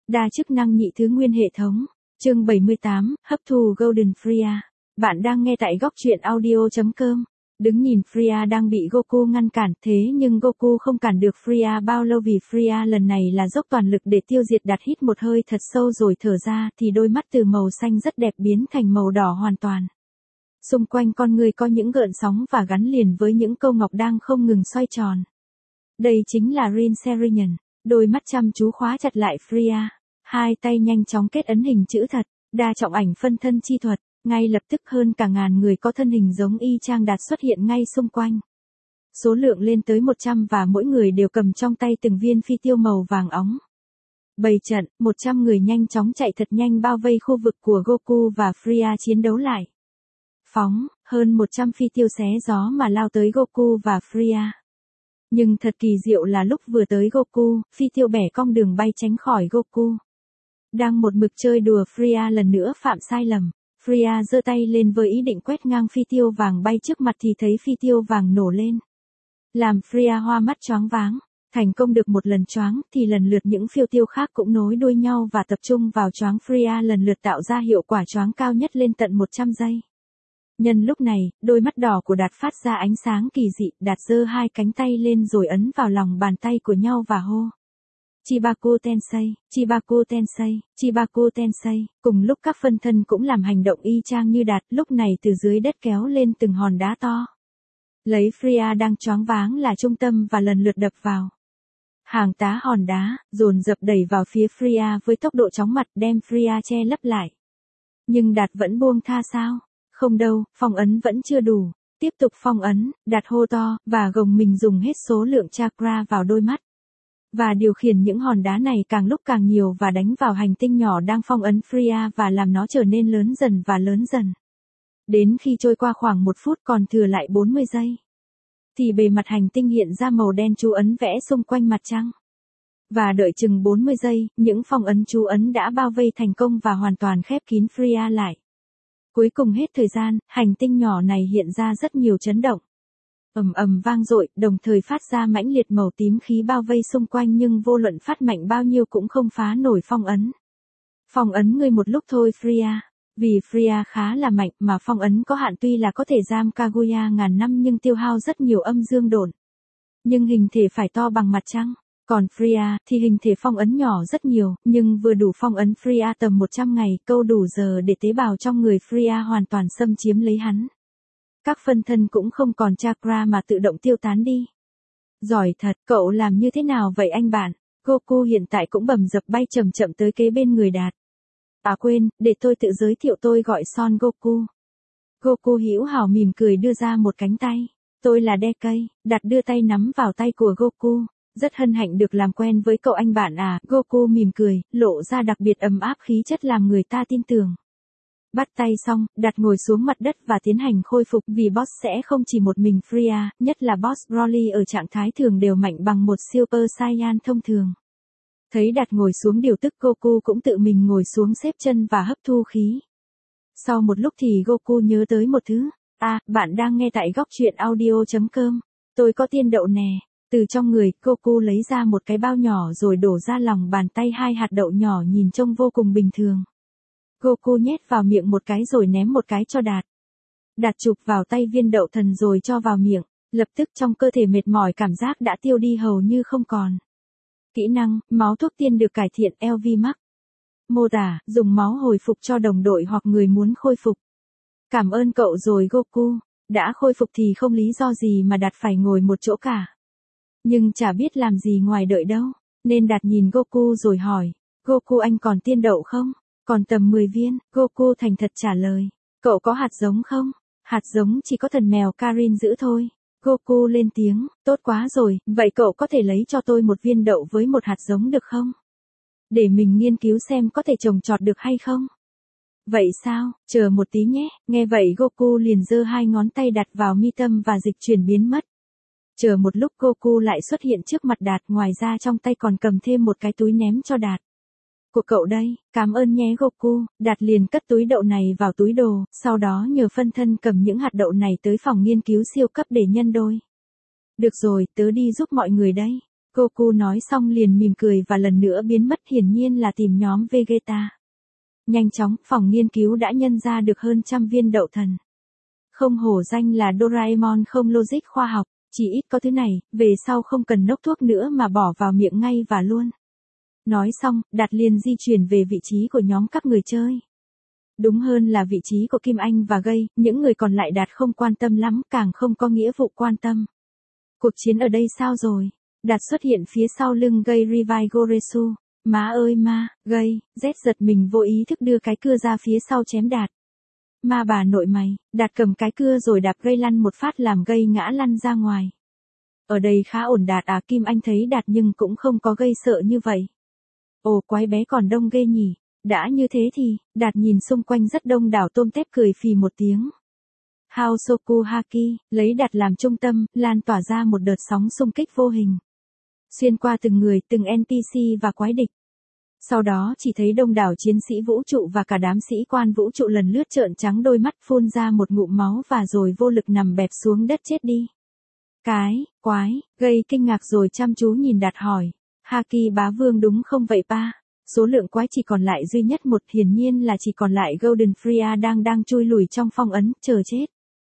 Đa chức năng nhị thứ nguyên hệ thống. Chương 78, hấp thu Golden Freya. Bạn đang nghe tại góc truyện audio.com. Đứng nhìn Freya đang bị Goku ngăn cản, thế nhưng Goku không cản được Freya bao lâu vì Freya lần này là dốc toàn lực để tiêu diệt. Đạt hít một hơi thật sâu rồi thở ra thì đôi mắt từ màu xanh rất đẹp biến thành màu đỏ hoàn toàn. Xung quanh con người có những gợn sóng và gắn liền với những câu ngọc đang không ngừng xoay tròn. Đây chính là Rin Serian. Đôi mắt chăm chú khóa chặt lại Freya. Hai tay nhanh chóng kết ấn hình chữ thật, đa trọng ảnh phân thân chi thuật. Ngay lập tức hơn cả ngàn người có thân hình giống y chang Đạt xuất hiện ngay xung quanh. Số lượng lên tới 100 và mỗi người đều cầm trong tay từng viên phi tiêu màu vàng óng. Bày trận, 100 người nhanh chóng chạy thật nhanh bao vây khu vực của Goku và Freya chiến đấu lại. Phóng, hơn 100 phi tiêu xé gió mà lao tới Goku và Freya. Nhưng thật kỳ diệu là lúc vừa tới Goku, phi tiêu bẻ cong đường bay tránh khỏi Goku. Đang một mực chơi đùa Freya lần nữa phạm sai lầm. Freya giơ tay lên với ý định quét ngang phi tiêu vàng bay trước mặt thì thấy phi tiêu vàng nổ lên. Làm Freya hoa mắt choáng váng. Thành công được một lần choáng thì lần lượt những phiêu tiêu khác cũng nối đuôi nhau và tập trung vào choáng Freya lần lượt tạo ra hiệu quả choáng cao nhất lên tận 100 giây. Nhân lúc này, đôi mắt đỏ của Đạt phát ra ánh sáng kỳ dị, Đạt giơ hai cánh tay lên rồi ấn vào lòng bàn tay của nhau và hô. Chibaku Tensei, Chibaku Tensei, Chibaku Tensei. Cùng lúc các phân thân cũng làm hành động y chang như Đạt, lúc này từ dưới đất kéo lên từng hòn đá to. Lấy Freya đang choáng váng là trung tâm và lần lượt đập vào. Hàng tá hòn đá, dồn dập đẩy vào phía Freya với tốc độ chóng mặt đem Freya che lấp lại. Nhưng Đạt vẫn buông tha sao? Không đâu, phong ấn vẫn chưa đủ. Tiếp tục phong ấn, Đạt hô to, và gồng mình dùng hết số lượng chakra vào đôi mắt. Và điều khiển những hòn đá này càng lúc càng nhiều và đánh vào hành tinh nhỏ đang phong ấn Freya và làm nó trở nên lớn dần và lớn dần. Đến khi trôi qua khoảng 1 phút còn thừa lại 40 giây. Thì bề mặt hành tinh hiện ra màu đen chú ấn vẽ xung quanh mặt trăng. Và đợi chừng 40 giây, những phong ấn chú ấn đã bao vây thành công và hoàn toàn khép kín Freya lại. Cuối cùng hết thời gian, hành tinh nhỏ này hiện ra rất nhiều chấn động. Ầm ầm vang dội, đồng thời phát ra mãnh liệt màu tím khí bao vây xung quanh nhưng vô luận phát mạnh bao nhiêu cũng không phá nổi phong ấn. Phong ấn ngươi một lúc thôi Freya. Vì Freya khá là mạnh mà phong ấn có hạn tuy là có thể giam Kaguya ngàn năm nhưng tiêu hao rất nhiều âm dương độn. Nhưng hình thể phải to bằng mặt trăng. Còn Freya thì hình thể phong ấn nhỏ rất nhiều, nhưng vừa đủ phong ấn Freya tầm 100 ngày, câu đủ giờ để tế bào trong người Freya hoàn toàn xâm chiếm lấy hắn. Các phân thân cũng không còn chakra mà tự động tiêu tán đi. Giỏi thật, cậu làm như thế nào vậy anh bạn? Goku hiện tại cũng bầm dập bay chậm chậm tới kế bên người Đạt. À quên, để tôi tự giới thiệu tôi gọi Son Goku. Goku hữu hảo mỉm cười đưa ra một cánh tay. Tôi là Decay. Đạt đưa tay nắm vào tay của Goku. Rất hân hạnh được làm quen với cậu anh bạn à. Goku mỉm cười, lộ ra đặc biệt ấm áp khí chất làm người ta tin tưởng. Bắt tay xong, Đạt ngồi xuống mặt đất và tiến hành khôi phục vì boss sẽ không chỉ một mình Freya, nhất là boss Broly ở trạng thái thường đều mạnh bằng một Super Saiyan thông thường. Thấy Đạt ngồi xuống điều tức Goku cũng tự mình ngồi xuống xếp chân và hấp thu khí. Sau một lúc thì Goku nhớ tới một thứ. À, bạn đang nghe tại góc truyện audio.com. Tôi có tiên đậu nè. Từ trong người, Goku lấy ra một cái bao nhỏ rồi đổ ra lòng bàn tay 2 hạt đậu nhỏ nhìn trông vô cùng bình thường. Goku nhét vào miệng một cái rồi ném một cái cho Đạt. Đạt chụp vào tay viên đậu thần rồi cho vào miệng. Lập tức trong cơ thể mệt mỏi cảm giác đã tiêu đi hầu như không còn. Kỹ năng, máu thuốc tiên được cải thiện LV Max. Mô tả, dùng máu hồi phục cho đồng đội hoặc người muốn khôi phục. Cảm ơn cậu rồi Goku. Đã khôi phục thì không lý do gì mà Đạt phải ngồi một chỗ cả. Nhưng chả biết làm gì ngoài đợi đâu. Nên Đạt nhìn Goku rồi hỏi. Goku anh còn tiên đậu không? Còn tầm 10 viên. Goku thành thật trả lời. Cậu có hạt giống không? Hạt giống chỉ có thần mèo Karin giữ thôi. Goku lên tiếng. Tốt quá rồi, vậy cậu có thể lấy cho tôi một viên đậu với một hạt giống được không? Để mình nghiên cứu xem có thể trồng trọt được hay không. Vậy sao, chờ một tí nhé. Nghe vậy Goku liền giơ 2 ngón tay đặt vào mi tâm và dịch chuyển biến mất. Chờ một lúc Goku lại xuất hiện trước mặt Đạt, ngoài ra trong tay còn cầm thêm một cái túi ném cho Đạt. Của cậu đây, cảm ơn nhé Goku. Đạt liền cất túi đậu này vào túi đồ, sau đó nhờ phân thân cầm những hạt đậu này tới phòng nghiên cứu siêu cấp để nhân đôi. Được rồi, tớ đi giúp mọi người đây. Goku nói xong liền mỉm cười và lần nữa biến mất, hiển nhiên là tìm nhóm Vegeta. Nhanh chóng, phòng nghiên cứu đã nhân ra được hơn 100 viên đậu thần. Không hổ danh là Doraemon không logic khoa học, chỉ ít có thứ này, về sau không cần nốc thuốc nữa mà bỏ vào miệng ngay và luôn. Nói xong, Đạt liền di chuyển về vị trí của nhóm các người chơi. Đúng hơn là vị trí của Kim Anh và Gây, những người còn lại Đạt không quan tâm lắm, càng không có nghĩa vụ quan tâm. Cuộc chiến ở đây sao rồi? Đạt xuất hiện phía sau lưng Gây Revive Goresu. Má ơi ma, Gây, Z giật mình vô ý thức đưa cái cưa ra phía sau chém Đạt. Ma bà nội mày, Đạt cầm cái cưa rồi đạp Gây lăn một phát làm Gây ngã lăn ra ngoài. Ở đây khá ổn Đạt à, Kim Anh thấy Đạt nhưng cũng không có Gây sợ như vậy. Ồ quái bé còn đông ghê nhỉ, đã như thế thì, Đạt nhìn xung quanh rất đông đảo tôm tép cười phì một tiếng. Haosoku Haki, lấy Đạt làm trung tâm, lan tỏa ra một đợt sóng xung kích vô hình. Xuyên qua từng người, từng NPC và quái địch. Sau đó chỉ thấy đông đảo chiến sĩ vũ trụ và cả đám sĩ quan vũ trụ lần lướt trợn trắng đôi mắt phun ra một ngụm máu và rồi vô lực nằm bẹp xuống đất chết đi. Quái, Gây kinh ngạc rồi chăm chú nhìn Đạt hỏi. Haki bá vương đúng không vậy pa? Số lượng quái chỉ còn lại duy nhất một, hiển nhiên là chỉ còn lại Golden Freya đang chui lùi trong phong ấn, chờ chết.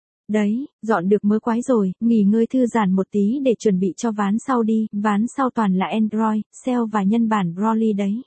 Đấy, dọn được mớ quái rồi, nghỉ ngơi thư giãn một tí để chuẩn bị cho ván sau đi, ván sau toàn là Android, Cell và nhân bản Broly đấy.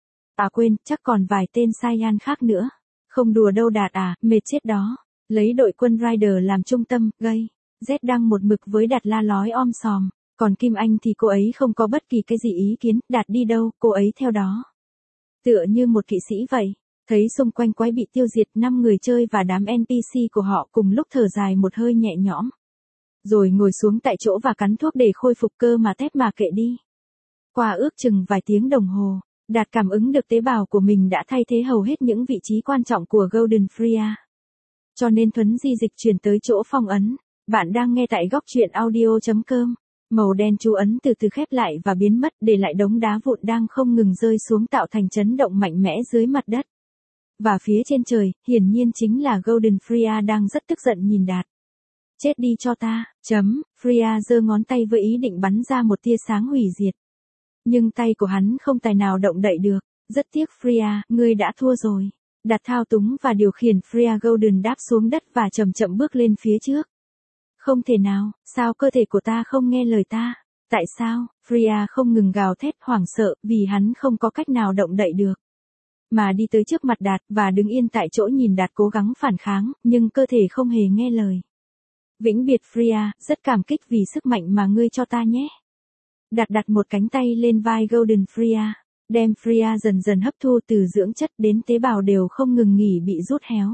À quên, chắc còn vài tên Saiyan khác nữa. Không đùa đâu Đạt à, mệt chết đó. Lấy đội quân Rider làm trung tâm, Gây. Z đang một mực với Đạt la lói om sòm. Còn Kim Anh thì cô ấy không có bất kỳ cái gì ý kiến, Đạt đi đâu, cô ấy theo đó. Tựa như một kỵ sĩ vậy. Thấy xung quanh quái bị tiêu diệt, 5 người chơi và đám NPC của họ cùng lúc thở dài một hơi nhẹ nhõm. Rồi ngồi xuống tại chỗ và cắn thuốc để khôi phục cơ mà thép mà kệ đi. Qua ước chừng vài tiếng đồng hồ, Đạt cảm ứng được tế bào của mình đã thay thế hầu hết những vị trí quan trọng của Golden Freya. Cho nên thuấn di dịch chuyển tới chỗ phong ấn. Bạn đang nghe tại góc truyện audio.com. Màu đen chú ấn từ từ khép lại và biến mất, để lại đống đá vụn đang không ngừng rơi xuống tạo thành chấn động mạnh mẽ dưới mặt đất. Và phía trên trời, hiển nhiên chính là Golden Freya đang rất tức giận nhìn Đạt. Chết đi cho ta, Freya giơ ngón tay với ý định bắn ra một tia sáng hủy diệt. Nhưng tay của hắn không tài nào động đậy được. Rất tiếc Freya, ngươi đã thua rồi. Đạt thao túng và điều khiển Freya Golden đáp xuống đất và chậm chậm bước lên phía trước. Không thể nào, sao cơ thể của ta không nghe lời ta? Tại sao? Freya không ngừng gào thét hoảng sợ vì hắn không có cách nào động đậy được. Mà đi tới trước mặt Đạt và đứng yên tại chỗ nhìn Đạt cố gắng phản kháng, nhưng cơ thể không hề nghe lời. Vĩnh biệt Freya, rất cảm kích vì sức mạnh mà ngươi cho ta nhé. Đạt đặt một cánh tay lên vai Golden Freya, đem Freya dần dần hấp thu từ dưỡng chất đến tế bào đều không ngừng nghỉ bị rút héo.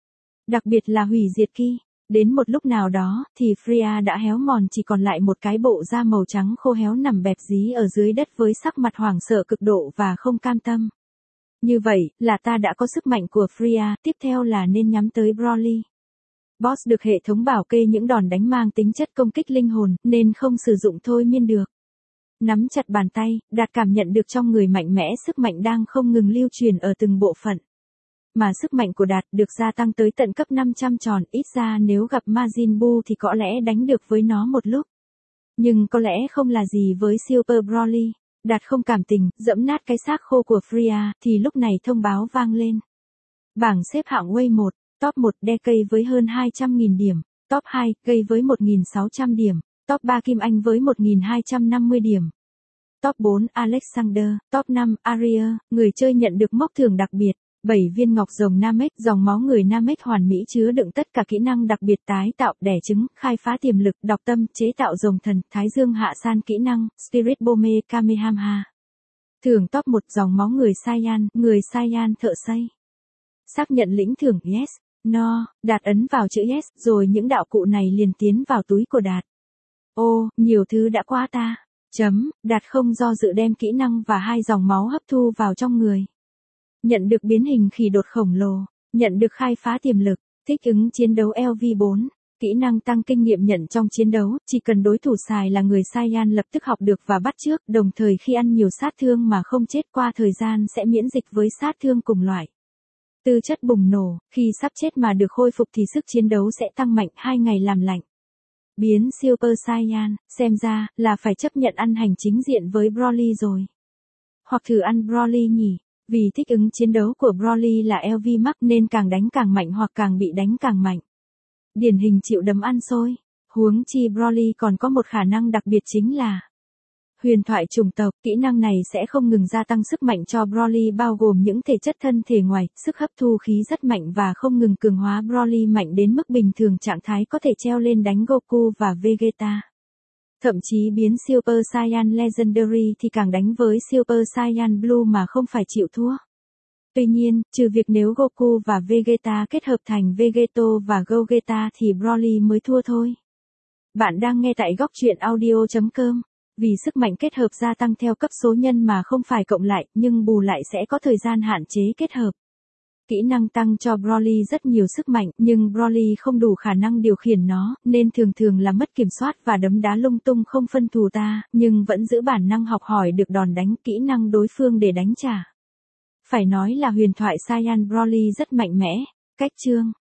Đặc biệt là hủy diệt Ki. Đến một lúc nào đó, thì Freya đã héo mòn chỉ còn lại một cái bộ da màu trắng khô héo nằm bẹp dí ở dưới đất với sắc mặt hoảng sợ cực độ và không cam tâm. Như vậy, là ta đã có sức mạnh của Freya, tiếp theo là nên nhắm tới Broly. Boss được hệ thống bảo kê những đòn đánh mang tính chất công kích linh hồn, nên không sử dụng thôi miên được. Nắm chặt bàn tay, Đạt cảm nhận được trong người mạnh mẽ sức mạnh đang không ngừng lưu truyền ở từng bộ phận. Mà sức mạnh của Đạt được gia tăng tới tận cấp 500 tròn, ít ra nếu gặp Majin Buu thì có lẽ đánh được với nó một lúc. Nhưng có lẽ không là gì với Super Broly. Đạt không cảm tình, dẫm nát cái xác khô của Freya, thì lúc này thông báo vang lên. Bảng xếp hạng Way 1, Top 1 Decay với hơn 200.000 điểm, Top 2 Gây với 1.600 điểm, Top 3 Kim Anh với 1.250 điểm. Top 4 Alexander, Top 5 Arya, người chơi nhận được mốc thưởng đặc biệt. 7 viên ngọc rồng Namek, dòng máu người Namek hoàn mỹ chứa đựng tất cả kỹ năng đặc biệt tái tạo, đẻ trứng, khai phá tiềm lực, đọc tâm, chế tạo rồng thần, thái dương hạ san kỹ năng, Spirit Bomb Kamehameha. Thưởng top 1 dòng máu người Saiyan thợ xây. Xác nhận lĩnh thưởng yes, no, Đạt ấn vào chữ yes, rồi những đạo cụ này liền tiến vào túi của Đạt. Ô, nhiều thứ đã qua ta. Đạt không do dự đem kỹ năng và 2 dòng máu hấp thu vào trong người. Nhận được biến hình khỉ đột khổng lồ, nhận được khai phá tiềm lực, thích ứng chiến đấu LV4, kỹ năng tăng kinh nghiệm nhận trong chiến đấu, chỉ cần đối thủ xài là người Saiyan lập tức học được và bắt chước, đồng thời khi ăn nhiều sát thương mà không chết qua thời gian sẽ miễn dịch với sát thương cùng loại. Tư chất bùng nổ, khi sắp chết mà được khôi phục thì sức chiến đấu sẽ tăng mạnh 2 ngày làm lạnh. Biến Super Saiyan, xem ra, là phải chấp nhận ăn hành chính diện với Broly rồi. Hoặc thử ăn Broly nhỉ? Vì thích ứng chiến đấu của Broly là LV Max nên càng đánh càng mạnh hoặc càng bị đánh càng mạnh. Điển hình chịu đấm ăn xôi. Huống chi Broly còn có một khả năng đặc biệt chính là huyền thoại chủng tộc. Kỹ năng này sẽ không ngừng gia tăng sức mạnh cho Broly, bao gồm những thể chất thân thể ngoài, sức hấp thu khí rất mạnh và không ngừng cường hóa Broly mạnh đến mức bình thường trạng thái có thể treo lên đánh Goku và Vegeta. Thậm chí biến Super Saiyan Legendary thì càng đánh với Super Saiyan Blue mà không phải chịu thua. Tuy nhiên, trừ việc nếu Goku và Vegeta kết hợp thành Vegeto và Gogeta thì Broly mới thua thôi. Bạn đang nghe tại góc truyện audio.com. Vì sức mạnh kết hợp gia tăng theo cấp số nhân mà không phải cộng lại, nhưng bù lại sẽ có thời gian hạn chế kết hợp. Kỹ năng tăng cho Broly rất nhiều sức mạnh, nhưng Broly không đủ khả năng điều khiển nó, nên thường là mất kiểm soát và đấm đá lung tung không phân thù ta, nhưng vẫn giữ bản năng học hỏi được đòn đánh kỹ năng đối phương để đánh trả. Phải nói là huyền thoại Saiyan Broly rất mạnh mẽ. Cách chương